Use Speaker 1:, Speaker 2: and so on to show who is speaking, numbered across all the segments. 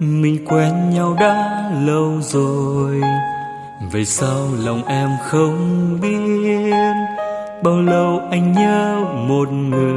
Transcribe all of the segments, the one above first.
Speaker 1: Mình quen nhau đã lâu rồi, vậy sao lòng em không biết? Bao lâu anh nhớ một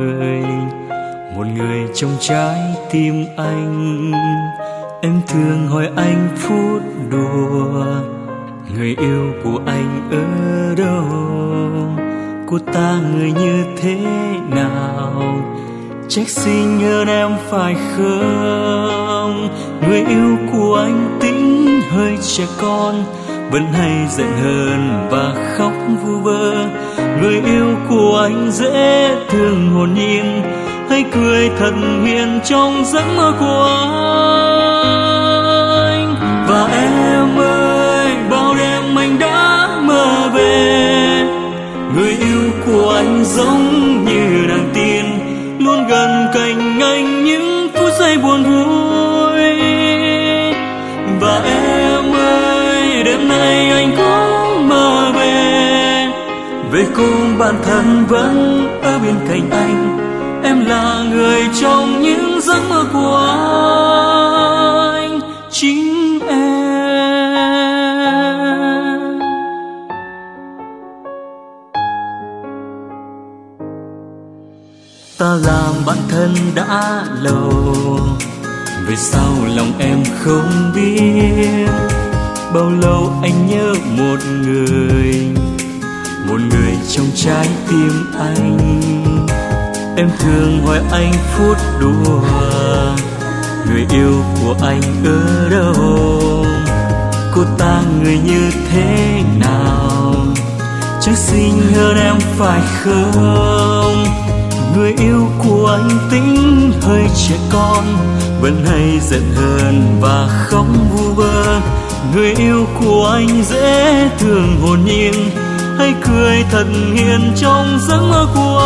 Speaker 1: người trong trái tim anh. Em thường hỏi anh phút đùa, người yêu của anh ở đâu? Cô ta người như thế nào? Chắc xinh hơn em phải không? Người yêu của anh tính hơi trẻ con, vẫn hay giận hờn và khóc vu vơ. Người yêu của anh dễ thương hồn nhiên, hay cười thật hiền trong giấc mơ của anh. Và em ơi, bao đêm anh đã mơ về người yêu của anh giống như nàng tiên, luôn gần cạnh anh những phút giây buồn vui. Và em ơi, đêm nay anh cũng mơ về cô bạn thân vẫn ở bên cạnh anh. Em là người trong những giấc mơ của anh, chính em. Ta làm bạn thân đã lâu, vì sao lòng em không biết? Bao lâu anh nhớ một người trong trái tim anh. Em thường hỏi anh phút đùa, người yêu của anh ở đâu? Cô ta người như thế nào? Chắc xinh hơn em phải không? Người yêu của anh tính hơi trẻ con, vẫn hay giận hờn và khóc vu vơ. Người yêu của anh dễ thương hồn nhiên, hay cười thật hiền trong giấc mơ của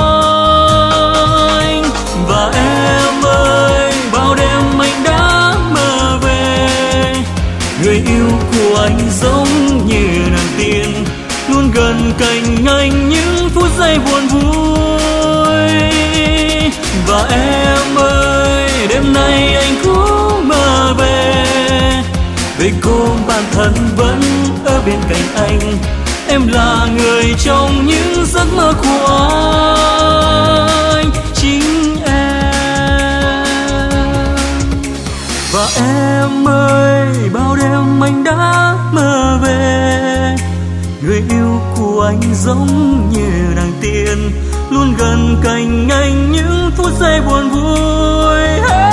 Speaker 1: anh. Và em ơi, bao đêm anh đã mơ về người yêu của anh giống như nàng tiên, luôn gần cạnh anh những phút giây buồn vui. Và em ơi, đêm nay anh cũng mơ về cô bạn thân vẫn ở bên cạnh anh. Em là người trong những giấc mơ của anh, chính em. Và em ơi, bao đêm anh đã mơ về người yêu của anh giống như nàng tiên, luôn gần cạnh anh những phút giây buồn vui.